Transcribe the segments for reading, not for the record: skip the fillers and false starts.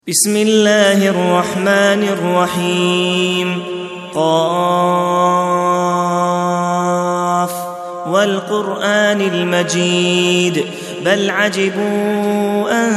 بسم الله الرحمن الرحيم. قاف والقرآن المجيد بل عجبوا أن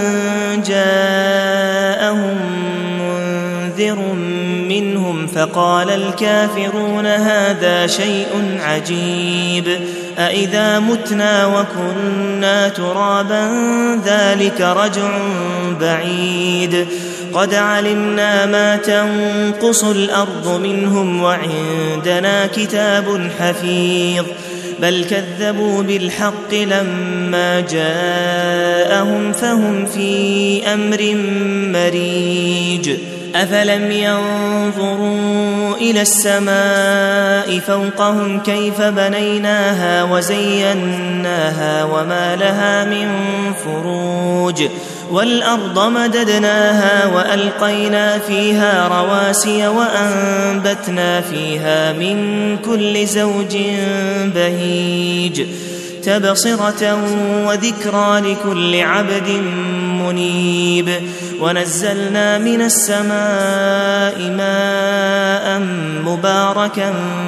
جاءهم منذر منهم فقال الكافرون هذا شيء عجيب أإذا متنا وكنا ترابا ذلك رجع بعيد قد علمنا ما تنقص الأرض منهم وعندنا كتاب حفيظ بل كذبوا بالحق لما جاءهم فهم في أمر مريج أفلم ينظروا إلى السماء فوقهم كيف بنيناها وزيناها وما لها من فروج والأرض مددناها وألقينا فيها رواسي وأنبتنا فيها من كل زوج بهيج تبصرة وذكرى لكل عبد منيب ونزلنا من السماء ماء مباركا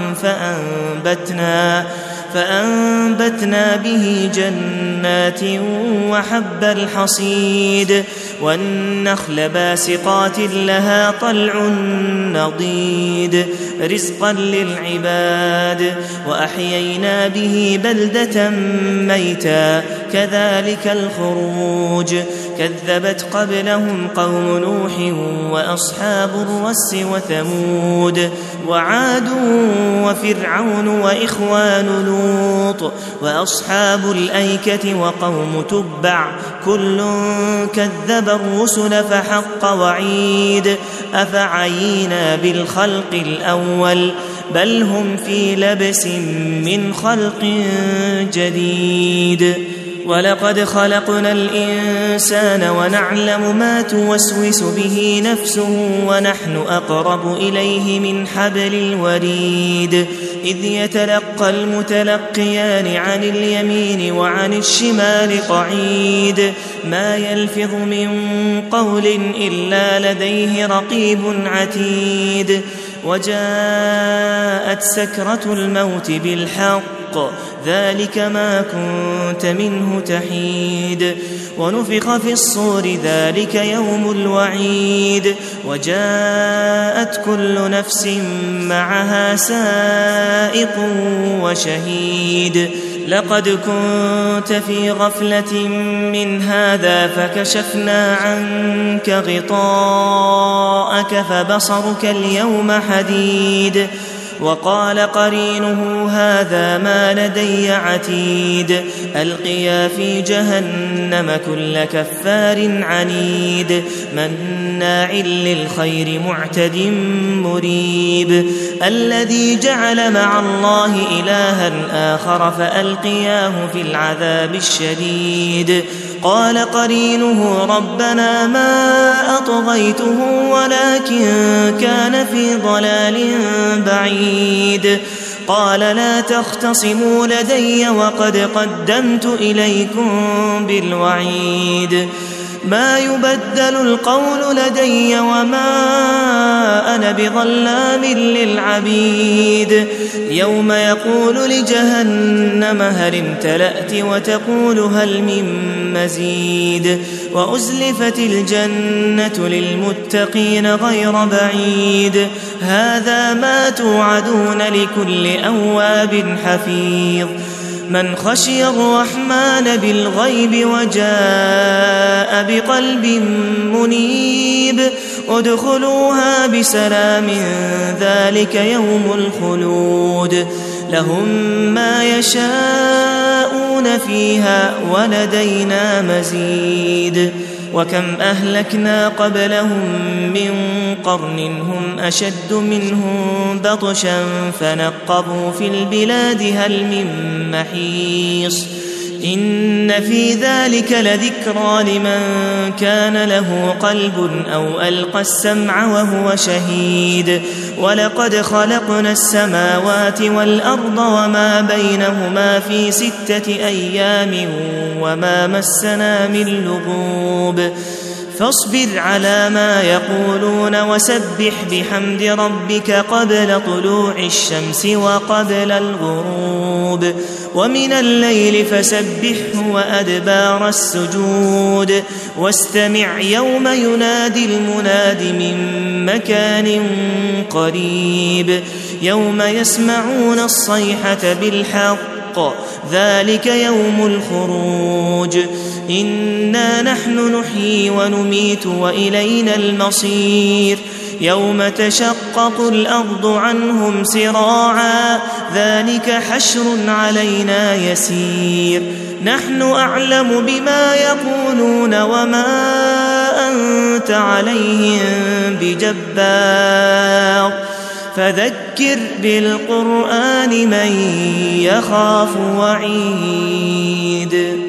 فأنبتنا به جنات وحب الحصيد والنخل باسقات لها طلع نضيد رزقا للعباد وأحيينا به بلدة ميتا كذلك الخروج كذبت قبلهم قوم نوح وأصحاب الرس وثمود وعاد وفرعون وإخوان لوط وأصحاب الأيكة وقوم تبع كل كذب الرسل فحق وعيد أفعينا بالخلق الأول بل هم في لبس من خلق جديد ولقد خلقنا الإنسان ونعلم ما توسوس به نفسه ونحن أقرب إليه من حبل الوريد إذ يتلقى المتلقيان عن اليمين وعن الشمال قعيد ما يلفظ من قول إلا لديه رقيب عتيد وجاءت سكرة الموت بالحق ذلك ما كنت منه تحيد ونفخ في الصور ذلك يوم الوعيد وجاءت كل نفس معها سائق وشهيد لقد كنت في غفلة من هذا فكشفنا عنك غطاءك فبصرك اليوم حديد وقال قرينه هذا ما لدي عتيد ألقيا في جهنم كل كفار عنيد مناع للخير معتد مريب الذي جعل مع الله إلها آخر فألقياه في العذاب الشديد قال قرينه ربنا ما أطغيته ولكن كان في ضلال بعيد قال لا تختصموا لدي وقد قدمت إليكم بالوعيد ما يبدل القول لدي وما أنا بظلام للعبيد يوم يقول لجهنم هل امتلأت وتقول هل من مزيد وأزلفت الجنة للمتقين غير بعيد هذا ما توعدون لكل أواب حفيظ من خشي الرحمن بالغيب وجاء بقلب منيب ادخلوها بسلام ذلك يوم الخلود لهم ما يشاءون فيها ولدينا مزيد وكم أهلكنا قبلهم من قرن هم أشد منهم بطشا فنقبوا في البلاد هل من محيص إن في ذلك لذكرى لمن كان له قلب أو ألقى السمع وهو شهيد ولقد خلقنا السماوات والأرض وما بينهما في 6 أيام وما مسنا من لغوب فاصبر على ما يقولون وسبح بحمد ربك قبل طلوع الشمس وقبل الغروب ومن الليل فسبحه وأدبار السجود واستمع يوم ينادي المناد من مكان قريب يوم يسمعون الصيحة بالحق ذلك يوم الخروج إنا نحن نحيي ونميت وإلينا المصير يوم تشقق الأرض عنهم سراعا ذلك حشر علينا يسير نحن أعلم بما يقولون وما أنت عليهم بجبار فذكر بالقرآن من يخاف وعيد